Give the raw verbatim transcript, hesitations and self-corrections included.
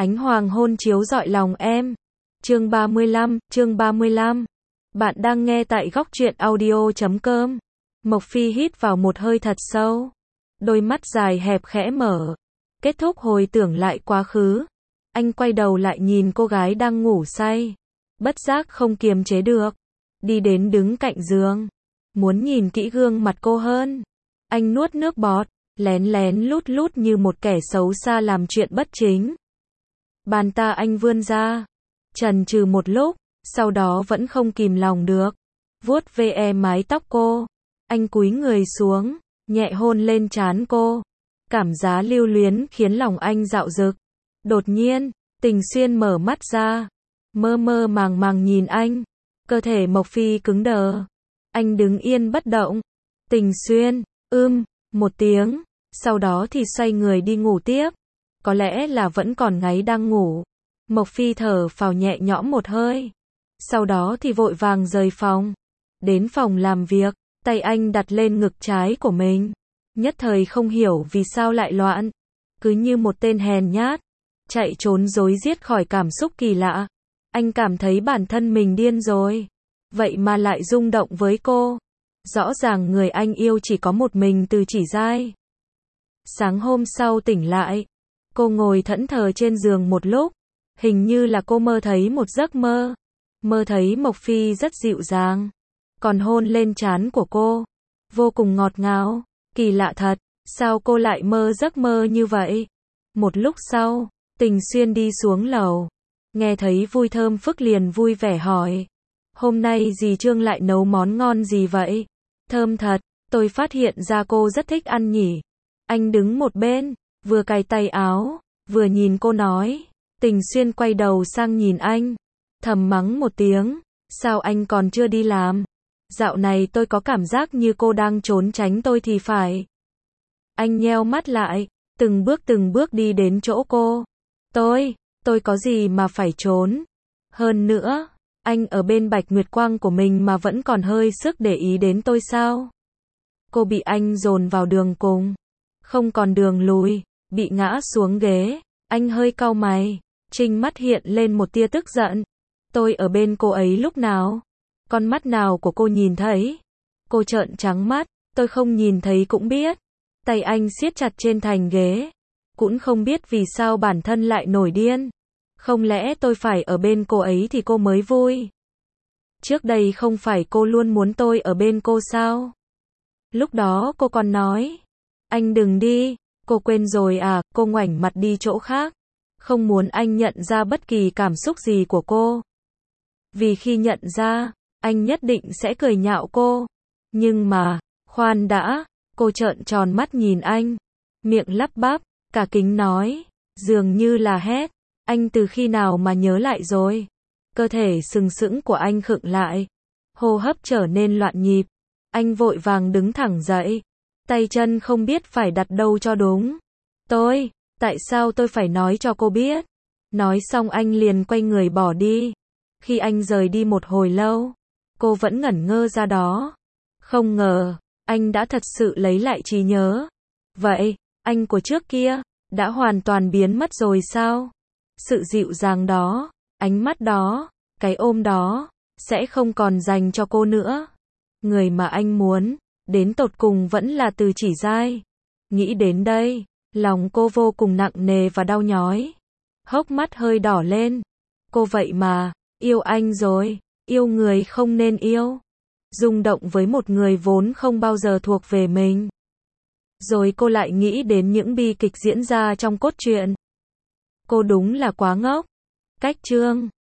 Ánh hoàng hôn chiếu rọi lòng em. Chương ba mươi lăm, chương ba mươi lăm. Bạn đang nghe tại góc truyện audio chấm com. Mộc Phi hít vào một hơi thật sâu. Đôi mắt dài hẹp khẽ mở. Kết thúc hồi tưởng lại quá khứ. Anh quay đầu lại nhìn cô gái đang ngủ say. Bất giác không kiềm chế được. Đi đến đứng cạnh giường. Muốn nhìn kỹ gương mặt cô hơn. Anh nuốt nước bọt. Lén lén lút lút như một kẻ xấu xa làm chuyện bất chính. Bàn tay anh vươn ra. Chần chừ một lúc. Sau đó vẫn không kìm lòng được. Vuốt ve mái tóc cô. Anh cúi người xuống. Nhẹ hôn lên trán cô. Cảm giác lưu luyến khiến lòng anh dạo dực. Đột nhiên, Tình Xuyên mở mắt ra. Mơ mơ màng màng nhìn anh. Cơ thể Mộc Phi cứng đờ. Anh đứng yên bất động. Tình Xuyên, ưm, một tiếng. Sau đó thì xoay người đi ngủ tiếp. Có lẽ là vẫn còn ngáy đang ngủ. Mộc Phi thở phào nhẹ nhõm một hơi. Sau đó thì vội vàng rời phòng. Đến phòng làm việc, tay anh đặt lên ngực trái của mình. Nhất thời không hiểu vì sao lại loạn. Cứ như một tên hèn nhát. Chạy trốn rối giết khỏi cảm xúc kỳ lạ. Anh cảm thấy bản thân mình điên rồi. Vậy mà lại rung động với cô. Rõ ràng người anh yêu chỉ có một mình Từ Chỉ Giai. Sáng hôm sau tỉnh lại. Cô ngồi thẫn thờ trên giường một lúc. Hình như là cô mơ thấy một giấc mơ. Mơ thấy Mộc Phi rất dịu dàng. Còn hôn lên trán của cô. Vô cùng ngọt ngào. Kỳ lạ thật. Sao cô lại mơ giấc mơ như vậy? Một lúc sau, Tình Xuyên đi xuống lầu. Nghe thấy vui thơm phức liền vui vẻ hỏi. Hôm nay dì Trương lại nấu món ngon gì vậy? Thơm thật, tôi phát hiện ra cô rất thích ăn nhỉ. Anh đứng một bên, vừa cài tay áo, vừa nhìn cô nói. Tình Xuyên quay đầu sang nhìn anh. Thầm mắng một tiếng. Sao anh còn chưa đi làm? Dạo này tôi có cảm giác như cô đang trốn tránh tôi thì phải. Anh nheo mắt lại, từng bước từng bước đi đến chỗ cô. Tôi, tôi có gì mà phải trốn? Hơn nữa, anh ở bên Bạch Nguyệt Quang của mình mà vẫn còn hơi sức để ý đến tôi sao? Cô bị anh dồn vào đường cùng. Không còn đường lùi, bị ngã xuống ghế. Anh hơi cau mày, Trinh mắt hiện lên một tia tức giận. Tôi ở bên cô ấy lúc nào? Con mắt nào của cô nhìn thấy? Cô trợn trắng mắt, tôi không nhìn thấy cũng biết. Tay anh siết chặt trên thành ghế. Cũng không biết vì sao bản thân lại nổi điên. Không lẽ tôi phải ở bên cô ấy thì cô mới vui? Trước đây không phải cô luôn muốn tôi ở bên cô sao? Lúc đó cô còn nói. Anh đừng đi, cô quên rồi à? Cô ngoảnh mặt đi chỗ khác. Không muốn anh nhận ra bất kỳ cảm xúc gì của cô. Vì khi nhận ra, anh nhất định sẽ cười nhạo cô. Nhưng mà, khoan đã, cô trợn tròn mắt nhìn anh. Miệng lắp bắp, cả kính nói, dường như là hét. Anh từ khi nào mà nhớ lại rồi? Cơ thể sừng sững của anh khựng lại. Hô hấp trở nên loạn nhịp. Anh vội vàng đứng thẳng dậy. Tay chân không biết phải đặt đâu cho đúng. Tôi, tại sao tôi phải nói cho cô biết? Nói xong anh liền quay người bỏ đi. Khi anh rời đi một hồi lâu, cô vẫn ngẩn ngơ ra đó. Không ngờ, anh đã thật sự lấy lại trí nhớ. Vậy, anh của trước kia, đã hoàn toàn biến mất rồi sao? Sự dịu dàng đó, ánh mắt đó, cái ôm đó, sẽ không còn dành cho cô nữa. Người mà anh muốn, đến tột cùng vẫn là Từ Chỉ Giai. Nghĩ đến đây, lòng cô vô cùng nặng nề và đau nhói. Hốc mắt hơi đỏ lên. Cô vậy mà, yêu anh rồi, yêu người không nên yêu. Rung động với một người vốn không bao giờ thuộc về mình. Rồi cô lại nghĩ đến những bi kịch diễn ra trong cốt truyện. Cô đúng là quá ngốc. Cách chương